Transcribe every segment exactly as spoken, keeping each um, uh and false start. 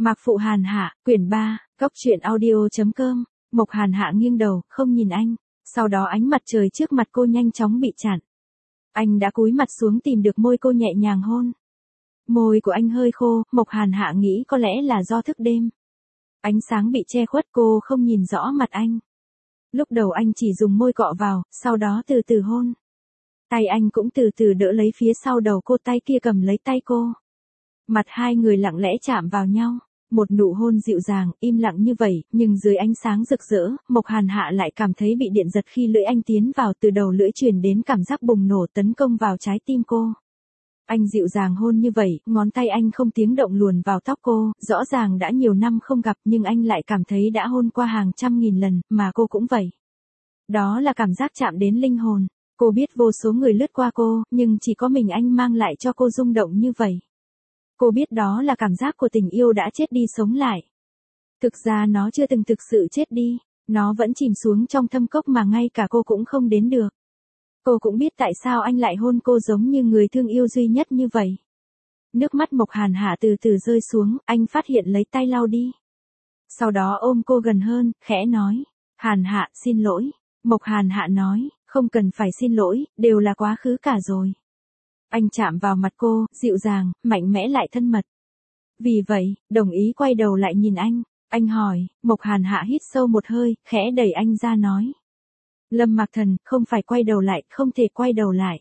Mạc Phụ Hàn Hạ, quyển ba, Cốc truyện audio.com, Mộc Hàn Hạ nghiêng đầu, không nhìn anh, sau đó ánh mặt trời trước mặt cô nhanh chóng bị chặn. Anh đã cúi mặt xuống tìm được môi cô nhẹ nhàng hôn. Môi của anh hơi khô, Mộc Hàn Hạ nghĩ có lẽ là do thức đêm. Ánh sáng bị che khuất cô không nhìn rõ mặt anh. Lúc đầu anh chỉ dùng môi cọ vào, sau đó từ từ hôn. Tay anh cũng từ từ đỡ lấy phía sau đầu cô, tay kia cầm lấy tay cô. Mặt hai người lặng lẽ chạm vào nhau, một nụ hôn dịu dàng, im lặng như vậy, nhưng dưới ánh sáng rực rỡ, Mộc Hàn Hạ lại cảm thấy bị điện giật khi lưỡi anh tiến vào, từ đầu lưỡi truyền đến cảm giác bùng nổ tấn công vào trái tim cô. Anh dịu dàng hôn như vậy, ngón tay anh không tiếng động luồn vào tóc cô, rõ ràng đã nhiều năm không gặp nhưng anh lại cảm thấy đã hôn qua hàng trăm nghìn lần, mà cô cũng vậy. Đó là cảm giác chạm đến linh hồn. Cô biết vô số người lướt qua cô, nhưng chỉ có mình anh mang lại cho cô rung động như vậy. Cô biết đó là cảm giác của tình yêu đã chết đi sống lại. Thực ra nó chưa từng thực sự chết đi, nó vẫn chìm xuống trong thâm cốc mà ngay cả cô cũng không đến được. Cô cũng biết tại sao anh lại hôn cô giống như người thương yêu duy nhất như vậy. Nước mắt Mộc Hàn Hạ từ từ rơi xuống, anh phát hiện lấy tay lau đi. Sau đó ôm cô gần hơn, khẽ nói, Hàn Hạ, xin lỗi. Mộc Hàn Hạ nói, không cần phải xin lỗi, đều là quá khứ cả rồi. Anh chạm vào mặt cô, dịu dàng, mạnh mẽ lại thân mật. Vì vậy, đồng ý quay đầu lại nhìn anh. Anh hỏi, Mộc Hàn Hạ hít sâu một hơi, khẽ đẩy anh ra nói. Lâm Mạc Thần, không phải quay đầu lại, không thể quay đầu lại.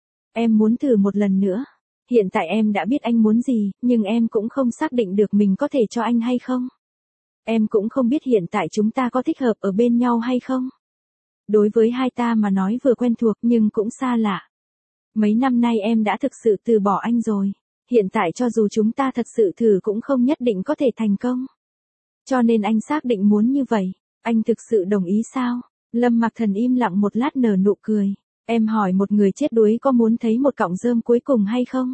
Em muốn thử một lần nữa. Hiện tại em đã biết anh muốn gì, nhưng em cũng không xác định được mình có thể cho anh hay không. Em cũng không biết hiện tại chúng ta có thích hợp ở bên nhau hay không. Đối với hai ta mà nói vừa quen thuộc nhưng cũng xa lạ. Mấy năm nay em đã thực sự từ bỏ anh rồi. Hiện tại cho dù chúng ta thật sự thử cũng không nhất định có thể thành công. Cho nên anh xác định muốn như vậy. Anh thực sự đồng ý sao? Lâm Mạc Thần im lặng một lát nở nụ cười. Em hỏi một người chết đuối có muốn thấy một cọng rơm cuối cùng hay không?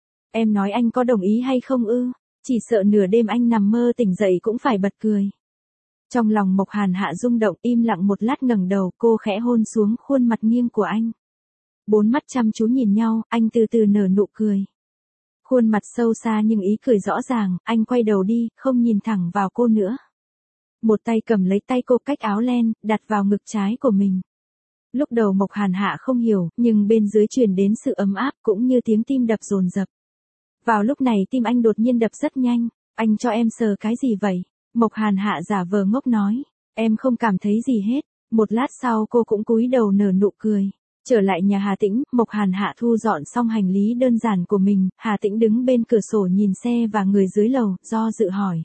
Em nói anh có đồng ý hay không ư? Chỉ sợ nửa đêm anh nằm mơ tỉnh dậy cũng phải bật cười. Trong lòng Mộc Hàn Hạ rung động, im lặng một lát ngẩng đầu, cô khẽ hôn xuống khuôn mặt nghiêng của anh. Bốn mắt chăm chú nhìn nhau, anh từ từ nở nụ cười. Khuôn mặt sâu xa nhưng ý cười rõ ràng, anh quay đầu đi, không nhìn thẳng vào cô nữa. Một tay cầm lấy tay cô cách áo len, đặt vào ngực trái của mình. Lúc đầu Mộc Hàn Hạ không hiểu, nhưng bên dưới truyền đến sự ấm áp cũng như tiếng tim đập dồn dập. Vào lúc này tim anh đột nhiên đập rất nhanh. Anh cho em sờ cái gì vậy? Mộc Hàn Hạ giả vờ ngốc nói. Em không cảm thấy gì hết. Một lát sau cô cũng cúi đầu nở nụ cười. Trở lại nhà Hà Tĩnh, Mộc Hàn Hạ thu dọn xong hành lý đơn giản của mình. Hà Tĩnh đứng bên cửa sổ nhìn xe và người dưới lầu, do dự hỏi.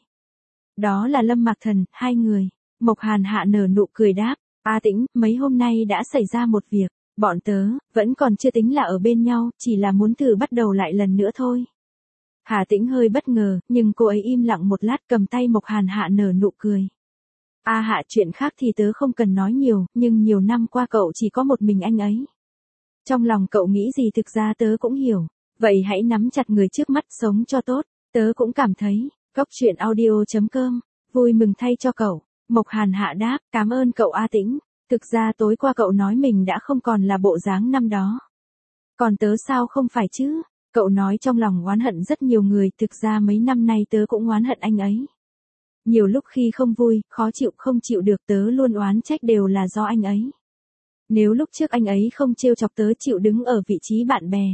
Đó là Lâm Mạc Thần, hai người. Mộc Hàn Hạ nở nụ cười đáp. A Tĩnh, mấy hôm nay đã xảy ra một việc. Bọn tớ, vẫn còn chưa tính là ở bên nhau, chỉ là muốn thử bắt đầu lại lần nữa thôi. Hà Tĩnh hơi bất ngờ, nhưng cô ấy im lặng một lát cầm tay Mộc Hàn Hạ nở nụ cười. A Hạ, chuyện khác thì tớ không cần nói nhiều, nhưng nhiều năm qua cậu chỉ có một mình anh ấy. Trong lòng cậu nghĩ gì thực ra tớ cũng hiểu. Vậy hãy nắm chặt người trước mắt sống cho tốt. Tớ cũng cảm thấy. Cốc truyện audio.com, vui mừng thay cho cậu. Mộc Hàn Hạ đáp, cảm ơn cậu A Tĩnh. Thực ra tối qua cậu nói mình đã không còn là bộ dáng năm đó. Còn tớ sao không phải chứ? Cậu nói trong lòng oán hận rất nhiều người, thực ra mấy năm nay tớ cũng oán hận anh ấy. Nhiều lúc khi không vui, khó chịu không chịu được tớ luôn oán trách đều là do anh ấy. Nếu lúc trước anh ấy không trêu chọc tớ chịu đứng ở vị trí bạn bè.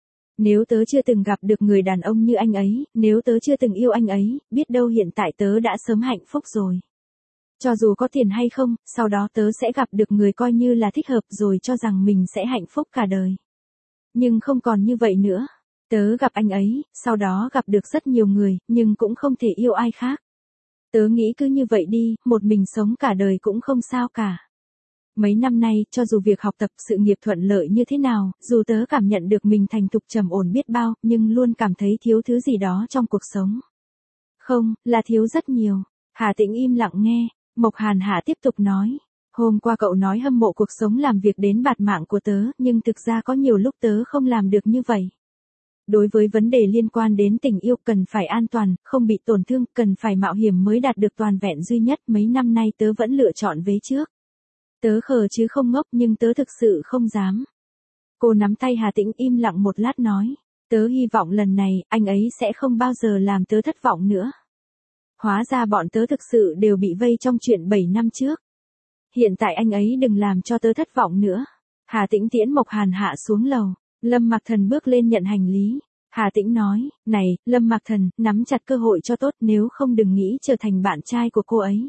Nếu tớ chưa từng gặp được người đàn ông như anh ấy, nếu tớ chưa từng yêu anh ấy, biết đâu hiện tại tớ đã sớm hạnh phúc rồi. Cho dù có tiền hay không, sau đó tớ sẽ gặp được người coi như là thích hợp rồi cho rằng mình sẽ hạnh phúc cả đời. Nhưng không còn như vậy nữa. Tớ gặp anh ấy, sau đó gặp được rất nhiều người, nhưng cũng không thể yêu ai khác. Tớ nghĩ cứ như vậy đi, một mình sống cả đời cũng không sao cả. Mấy năm nay, cho dù việc học tập sự nghiệp thuận lợi như thế nào, dù tớ cảm nhận được mình thành thục trầm ổn biết bao, nhưng luôn cảm thấy thiếu thứ gì đó trong cuộc sống. Không, là thiếu rất nhiều. Hà Tĩnh im lặng nghe, Mộc Hàn Hạ tiếp tục nói. Hôm qua cậu nói hâm mộ cuộc sống làm việc đến bạt mạng của tớ, nhưng thực ra có nhiều lúc tớ không làm được như vậy. Đối với vấn đề liên quan đến tình yêu cần phải an toàn, không bị tổn thương, cần phải mạo hiểm mới đạt được toàn vẹn duy nhất. Mấy năm nay tớ vẫn lựa chọn vế trước. Tớ khờ chứ không ngốc nhưng tớ thực sự không dám. Cô nắm tay Hà Tĩnh im lặng một lát nói. Tớ hy vọng lần này, anh ấy sẽ không bao giờ làm tớ thất vọng nữa. Hóa ra bọn tớ thực sự đều bị vây trong chuyện bảy năm trước. Hiện tại anh ấy đừng làm cho tớ thất vọng nữa. Hà Tĩnh tiễn Mộc Hàn Hạ xuống lầu. Lâm Mạc Thần bước lên nhận hành lý. Hà Tĩnh nói, này, Lâm Mạc Thần, nắm chặt cơ hội cho tốt nếu không đừng nghĩ trở thành bạn trai của cô ấy.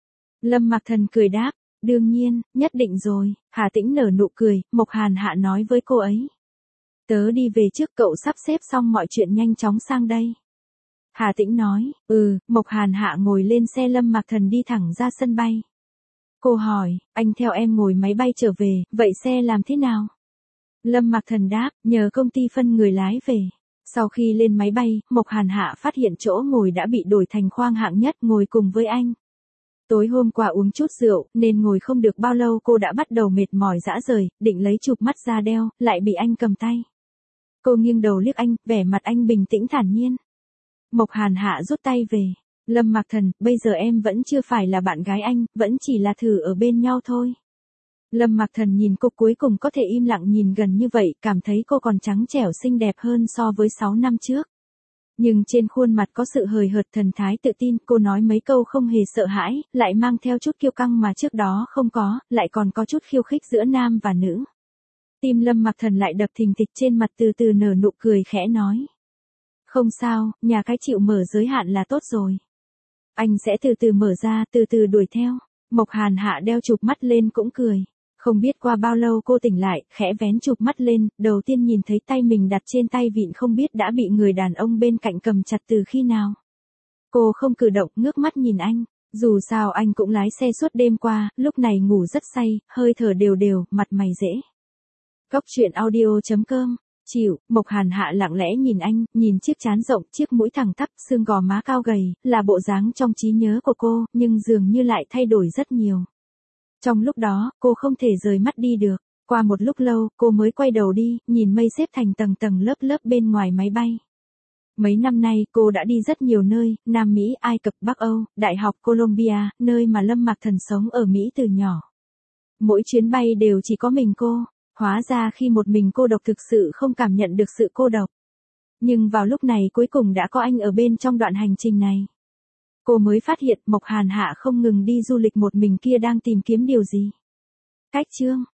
Lâm Mạc Thần cười đáp, đương nhiên, nhất định rồi. Hà Tĩnh nở nụ cười, Mộc Hàn Hạ nói với cô ấy. Tớ đi về trước, cậu sắp xếp xong mọi chuyện nhanh chóng sang đây. Hà Tĩnh nói, ừ. Mộc Hàn Hạ ngồi lên xe Lâm Mạc Thần đi thẳng ra sân bay. Cô hỏi, anh theo em ngồi máy bay trở về, vậy xe làm thế nào? Lâm Mạc Thần đáp, nhờ công ty phân người lái về. Sau khi lên máy bay, Mộc Hàn Hạ phát hiện chỗ ngồi đã bị đổi thành khoang hạng nhất ngồi cùng với anh. Tối hôm qua uống chút rượu, nên ngồi không được bao lâu cô đã bắt đầu mệt mỏi rã rời, định lấy chụp mắt ra đeo, lại bị anh cầm tay. Cô nghiêng đầu liếc anh, vẻ mặt anh bình tĩnh thản nhiên. Mộc Hàn Hạ rút tay về. Lâm Mạc Thần, bây giờ em vẫn chưa phải là bạn gái anh, vẫn chỉ là thử ở bên nhau thôi. Lâm Mạc Thần nhìn cô cuối cùng có thể im lặng nhìn gần như vậy, cảm thấy cô còn trắng trẻo xinh đẹp hơn so với sáu năm trước. Nhưng trên khuôn mặt có sự hời hợt thần thái tự tin, cô nói mấy câu không hề sợ hãi, lại mang theo chút kiêu căng mà trước đó không có, lại còn có chút khiêu khích giữa nam và nữ. Tim Lâm Mạc Thần lại đập thình thịch, trên mặt từ từ nở nụ cười khẽ nói. Không sao, nhà cái chịu mở giới hạn là tốt rồi. Anh sẽ từ từ mở ra, từ từ đuổi theo. Mộc Hàn Hạ đeo chụp mắt lên cũng cười. Không biết qua bao lâu cô tỉnh lại, khẽ vén chụp mắt lên, đầu tiên nhìn thấy tay mình đặt trên tay vịn không biết đã bị người đàn ông bên cạnh cầm chặt từ khi nào. Cô không cử động, ngước mắt nhìn anh. Dù sao anh cũng lái xe suốt đêm qua, lúc này ngủ rất say, hơi thở đều đều, mặt mày dễ. Cóc truyện audio chấm com. Chịu. Mộc Hàn Hạ lặng lẽ nhìn anh, nhìn chiếc trán rộng, chiếc mũi thẳng tắp, xương gò má cao gầy, là bộ dáng trong trí nhớ của cô, nhưng dường như lại thay đổi rất nhiều. Trong lúc đó, cô không thể rời mắt đi được. Qua một lúc lâu, cô mới quay đầu đi, nhìn mây xếp thành tầng tầng lớp lớp bên ngoài máy bay. Mấy năm nay, cô đã đi rất nhiều nơi, Nam Mỹ, Ai Cập, Bắc Âu, Đại học Columbia, nơi mà Lâm Mạc Thần sống ở Mỹ từ nhỏ. Mỗi chuyến bay đều chỉ có mình cô. Hóa ra khi một mình cô độc thực sự không cảm nhận được sự cô độc. Nhưng vào lúc này cuối cùng đã có anh ở bên trong đoạn hành trình này. Cô mới phát hiện Mộc Hàn Hạ không ngừng đi du lịch một mình kia đang tìm kiếm điều gì. Cách chương